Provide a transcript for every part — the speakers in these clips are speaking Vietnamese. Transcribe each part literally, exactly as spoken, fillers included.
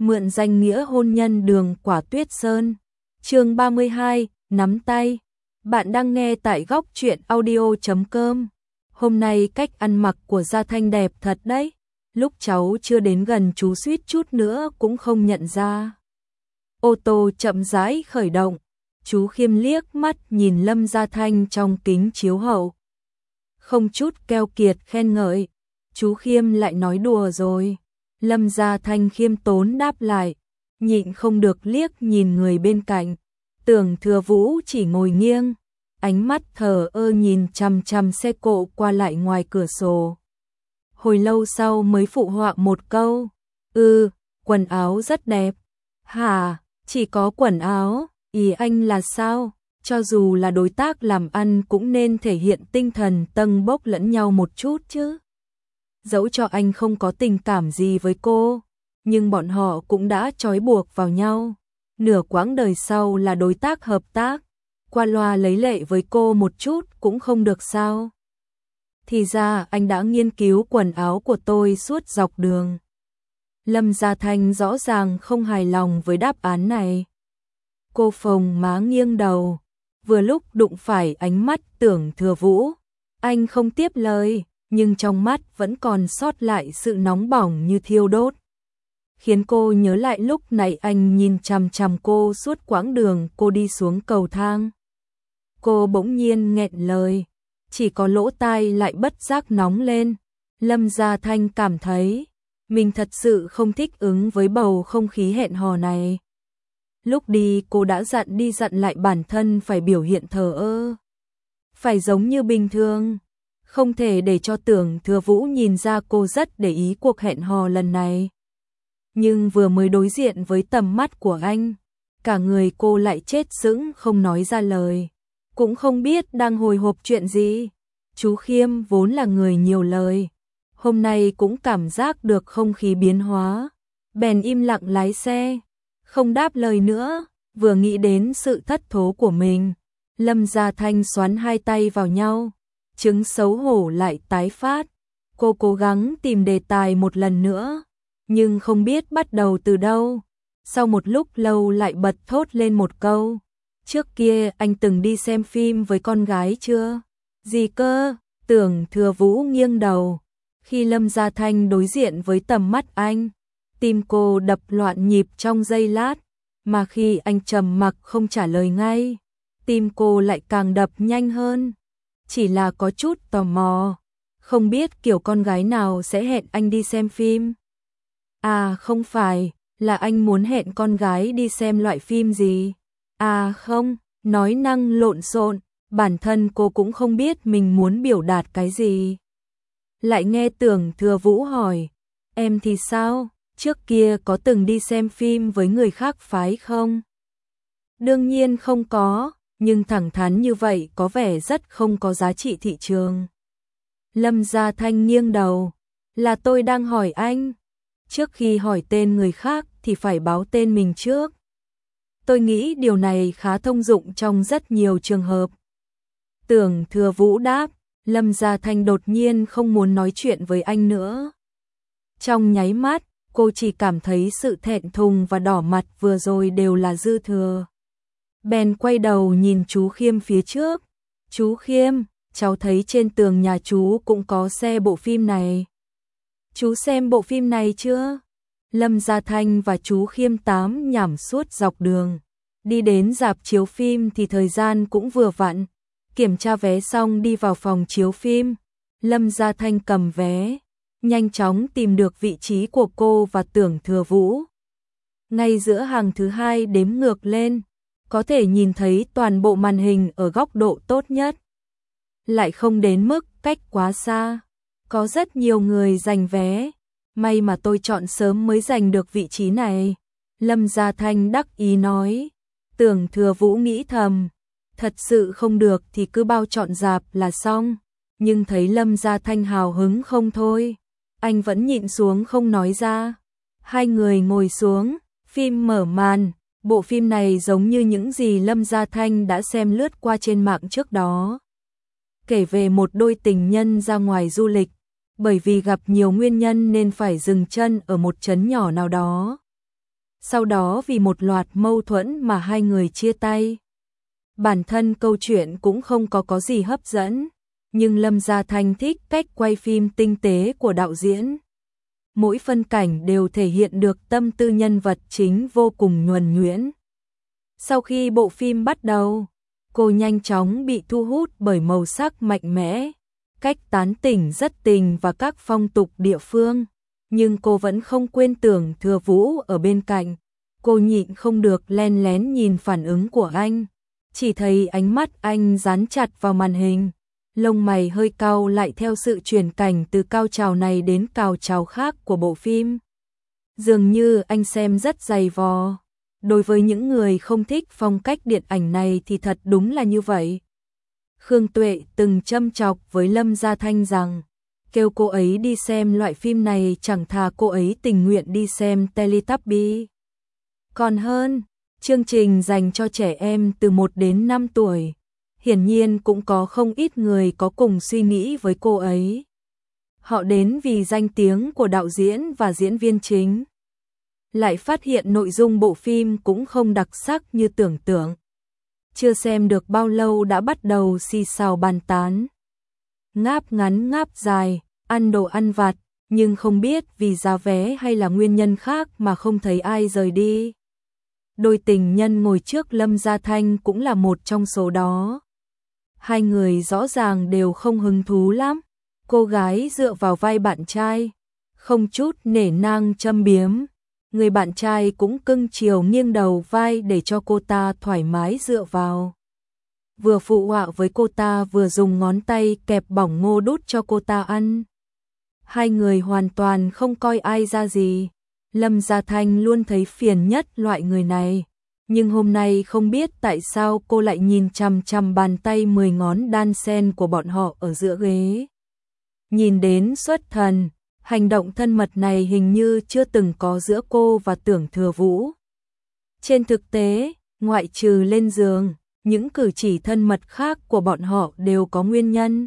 mượn danh nghĩa hôn nhân Đường Quả Tuyết Sơn. Chương ba mươi hai, nắm tay. Bạn đang nghe tại góc truyện audio chấm com. Hôm nay cách ăn mặc của Gia Thanh đẹp thật đấy. Lúc cháu chưa đến gần chú suýt chút nữa cũng không nhận ra. Ô tô chậm rãi khởi động. Chú Khiêm liếc mắt nhìn Lâm Gia Thanh trong kính chiếu hậu. Không chút keo kiệt khen ngợi. Chú Khiêm lại nói đùa rồi. Lâm Gia Thanh khiêm tốn đáp lại. Nhịn không được liếc nhìn người bên cạnh. Tưởng Thừa Vũ chỉ ngồi nghiêng. Ánh mắt thờ ơ nhìn chằm chằm xe cộ qua lại ngoài cửa sổ. Hồi lâu sau mới phụ họa một câu. Ừ, quần áo rất đẹp. Hả, chỉ có quần áo, ý anh là sao? Cho dù là đối tác làm ăn cũng nên thể hiện tinh thần tâng bốc lẫn nhau một chút chứ. Dẫu cho anh không có tình cảm gì với cô, nhưng bọn họ cũng đã trói buộc vào nhau. Nửa quãng đời sau là đối tác hợp tác, qua loa lấy lệ với cô một chút cũng không được sao? Thì ra anh đã nghiên cứu quần áo của tôi suốt dọc đường. Lâm Gia Thanh rõ ràng không hài lòng với đáp án này. Cô phồng má nghiêng đầu, vừa lúc đụng phải ánh mắt Tưởng Thừa Vũ. Anh không tiếp lời, nhưng trong mắt vẫn còn sót lại sự nóng bỏng như thiêu đốt. Khiến cô nhớ lại lúc nãy anh nhìn chằm chằm cô suốt quãng đường cô đi xuống cầu thang. Cô bỗng nhiên nghẹn lời, chỉ có lỗ tai lại bất giác nóng lên. Lâm Gia Thanh cảm thấy mình thật sự không thích ứng với bầu không khí hẹn hò này. Lúc đi cô đã dặn đi dặn lại bản thân phải biểu hiện thờ ơ, phải giống như bình thường, không thể để cho Tưởng Thừa Vũ nhìn ra cô rất để ý cuộc hẹn hò lần này. Nhưng vừa mới đối diện với tầm mắt của anh, cả người cô lại chết sững không nói ra lời, cũng không biết đang hồi hộp chuyện gì. Chú Khiêm vốn là người nhiều lời, hôm nay cũng cảm giác được không khí biến hóa, bèn im lặng lái xe, không đáp lời nữa. Vừa nghĩ đến sự thất thố của mình, Lâm Gia Thanh xoắn hai tay vào nhau, chứng xấu hổ lại tái phát. Cô cố gắng tìm đề tài một lần nữa, nhưng không biết bắt đầu từ đâu. Sau một lúc lâu lại bật thốt lên một câu. Trước kia anh từng đi xem phim với con gái chưa? Gì cơ? Tưởng Thừa Vũ nghiêng đầu. Khi Lâm Gia Thanh đối diện với tầm mắt anh, tim cô đập loạn nhịp trong giây lát, mà khi anh trầm mặc không trả lời ngay, tim cô lại càng đập nhanh hơn. Chỉ là có chút tò mò, không biết kiểu con gái nào sẽ hẹn anh đi xem phim. À không phải, là anh muốn hẹn con gái đi xem loại phim gì? À không, nói năng lộn xộn, bản thân cô cũng không biết mình muốn biểu đạt cái gì. Lại nghe Tưởng Thừa Vũ hỏi, em thì sao, trước kia có từng đi xem phim với người khác phái không? Đương nhiên không có, nhưng thẳng thắn như vậy có vẻ rất không có giá trị thị trường. Lâm Gia Thanh nghiêng đầu, là tôi đang hỏi anh. Trước khi hỏi tên người khác thì phải báo tên mình trước. Tôi nghĩ điều này khá thông dụng trong rất nhiều trường hợp. Tưởng Thừa Vũ đáp. Lâm Gia Thanh đột nhiên không muốn nói chuyện với anh nữa. Trong nháy mắt, cô chỉ cảm thấy sự thẹn thùng và đỏ mặt vừa rồi đều là dư thừa. Bèn quay đầu nhìn chú Khiêm phía trước. Chú Khiêm, cháu thấy trên tường nhà chú cũng có xe bộ phim này. Chú xem bộ phim này chưa? Lâm Gia Thanh và chú Khiêm tám nhảm suốt dọc đường. Đi đến rạp chiếu phim thì thời gian cũng vừa vặn. Kiểm tra vé xong đi vào phòng chiếu phim. Lâm Gia Thanh cầm vé, nhanh chóng tìm được vị trí của cô và Tưởng Thừa Vũ. Ngay giữa hàng thứ hai đếm ngược lên, có thể nhìn thấy toàn bộ màn hình ở góc độ tốt nhất. Lại không đến mức cách quá xa. Có rất nhiều người giành vé, may mà tôi chọn sớm mới giành được vị trí này. Lâm Gia Thanh đắc ý nói. Tưởng Thừa Vũ nghĩ thầm, thật sự không được thì cứ bao chọn rạp là xong. Nhưng thấy Lâm Gia Thanh hào hứng không thôi, anh vẫn nhịn xuống không nói ra. Hai người ngồi xuống, phim mở màn. Bộ phim này giống như những gì Lâm Gia Thanh đã xem lướt qua trên mạng trước đó. Kể về một đôi tình nhân ra ngoài du lịch, bởi vì gặp nhiều nguyên nhân nên phải dừng chân ở một trấn nhỏ nào đó. sau đó vì một loạt mâu thuẫn mà hai người chia tay. Bản thân câu chuyện cũng không có có gì hấp dẫn, nhưng Lâm Gia Thanh thích cách quay phim tinh tế của đạo diễn. Mỗi phân cảnh đều thể hiện được tâm tư nhân vật chính vô cùng nhuần nhuyễn. Sau khi bộ phim bắt đầu, cô nhanh chóng bị thu hút bởi màu sắc mạnh mẽ, cách tán tỉnh rất tình và các phong tục địa phương, nhưng cô vẫn không quên Tưởng Thừa Vũ ở bên cạnh. Cô nhịn không được len lén nhìn phản ứng của anh, chỉ thấy ánh mắt anh dán chặt vào màn hình, lông mày hơi cau lại theo sự chuyển cảnh từ cao trào này đến cao trào khác của bộ phim. Dường như anh xem rất dày vò. Đối với những người không thích phong cách điện ảnh này thì thật đúng là như vậy. Khương Tuệ từng châm chọc với Lâm Gia Thanh rằng kêu cô ấy đi xem loại phim này chẳng thà cô ấy tình nguyện đi xem Teletubbies. Còn hơn, chương trình dành cho trẻ em từ một đến năm tuổi. Hiển nhiên cũng có không ít người có cùng suy nghĩ với cô ấy. Họ đến vì danh tiếng của đạo diễn và diễn viên chính. Lại phát hiện nội dung bộ phim cũng không đặc sắc như tưởng tượng. Chưa xem được bao lâu đã bắt đầu xì xào bàn tán. Ngáp ngắn ngáp dài, ăn đồ ăn vặt, nhưng không biết vì giá vé hay là nguyên nhân khác mà không thấy ai rời đi. Đôi tình nhân ngồi trước Lâm Gia Thanh cũng là một trong số đó. Hai người rõ ràng đều không hứng thú lắm. Cô gái dựa vào vai bạn trai, không chút nể nang châm biếm. Người bạn trai cũng cưng chiều nghiêng đầu vai để cho cô ta thoải mái dựa vào. Vừa phụ họa với cô ta vừa dùng ngón tay kẹp bỏng ngô đút cho cô ta ăn. Hai người hoàn toàn không coi ai ra gì. Lâm Gia Thanh luôn thấy phiền nhất loại người này. Nhưng hôm nay không biết tại sao cô lại nhìn chằm chằm bàn tay mười ngón đan sen của bọn họ ở giữa ghế. Nhìn đến xuất thần, hành động thân mật này hình như chưa từng có giữa cô và Tưởng Thừa Vũ. Trên thực tế, ngoại trừ lên giường, những cử chỉ thân mật khác của bọn họ đều có nguyên nhân.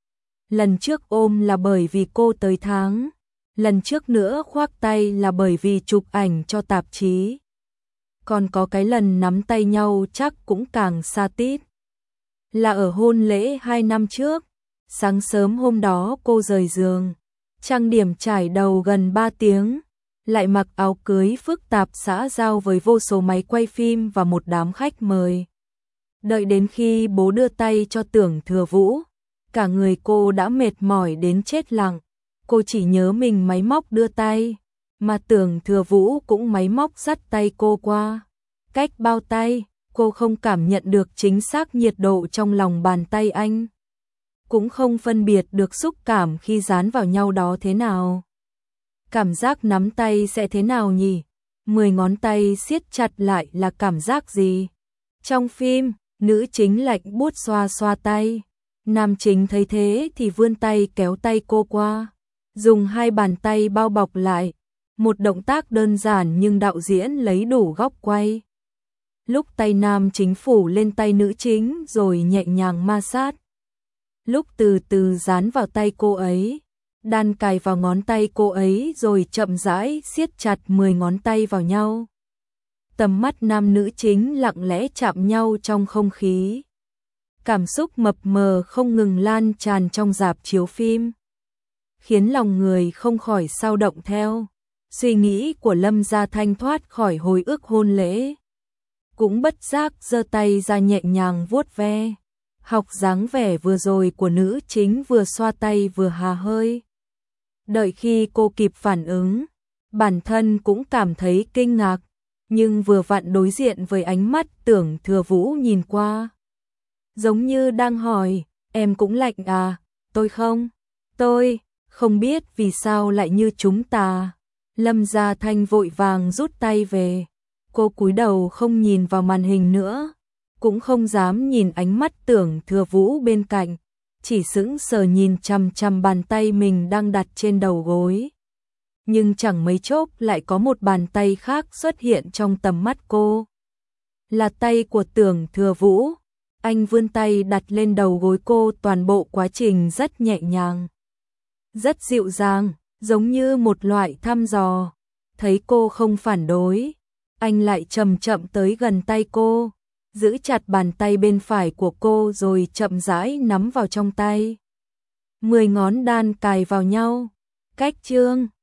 Lần trước ôm là bởi vì cô tới tháng, lần trước nữa khoác tay là bởi vì chụp ảnh cho tạp chí. Còn có cái lần nắm tay nhau chắc cũng càng xa tít. Là ở hôn lễ hai năm trước, sáng sớm hôm đó cô rời giường, trang điểm trải đầu gần ba tiếng, lại mặc áo cưới phức tạp xã giao với vô số máy quay phim và một đám khách mời. Đợi đến khi bố đưa tay cho Tưởng Thừa Vũ, cả người cô đã mệt mỏi đến chết lặng. Cô chỉ nhớ mình máy móc đưa tay, mà Tưởng Thừa Vũ cũng máy móc dắt tay cô qua. Cách bao tay, cô không cảm nhận được chính xác nhiệt độ trong lòng bàn tay anh. Cũng không phân biệt được xúc cảm khi dán vào nhau đó thế nào. Cảm giác nắm tay sẽ thế nào nhỉ? Mười ngón tay siết chặt lại là cảm giác gì? Trong phim, nữ chính lạnh buốt xoa xoa tay. Nam chính thấy thế thì vươn tay kéo tay cô qua. Dùng hai bàn tay bao bọc lại. Một động tác đơn giản nhưng đạo diễn lấy đủ góc quay. Lúc tay nam chính phủ lên tay nữ chính rồi nhẹ nhàng ma sát. Lúc từ từ dán vào tay cô ấy, đan cài vào ngón tay cô ấy rồi chậm rãi siết chặt mười ngón tay vào nhau. Tầm mắt nam nữ chính lặng lẽ chạm nhau trong không khí. Cảm xúc mập mờ không ngừng lan tràn trong rạp chiếu phim, khiến lòng người không khỏi xao động theo. Suy nghĩ của Lâm Gia Thanh thoát khỏi hồi ức hôn lễ, cũng bất giác giơ tay ra nhẹ nhàng vuốt ve. Học dáng vẻ vừa rồi của nữ chính vừa xoa tay vừa hà hơi. Đợi khi cô kịp phản ứng, bản thân cũng cảm thấy kinh ngạc, nhưng vừa vặn đối diện với ánh mắt Tưởng Thừa Vũ nhìn qua. Giống như đang hỏi, em cũng lạnh à, tôi không? Tôi, không biết vì sao lại như chúng ta. Lâm Gia Thanh vội vàng rút tay về. Cô cúi đầu không nhìn vào màn hình nữa, cũng không dám nhìn ánh mắt Tưởng Thừa Vũ bên cạnh, chỉ sững sờ nhìn chằm chằm bàn tay mình đang đặt trên đầu gối. Nhưng chẳng mấy chốc lại có một bàn tay khác xuất hiện trong tầm mắt cô. Là tay của Tưởng Thừa Vũ. Anh vươn tay đặt lên đầu gối cô, toàn bộ quá trình rất nhẹ nhàng, rất dịu dàng, giống như một loại thăm dò. Thấy cô không phản đối, anh lại chậm chậm tới gần tay cô, giữ chặt bàn tay bên phải của cô rồi chậm rãi nắm vào trong tay. Mười ngón đan cài vào nhau, cách chương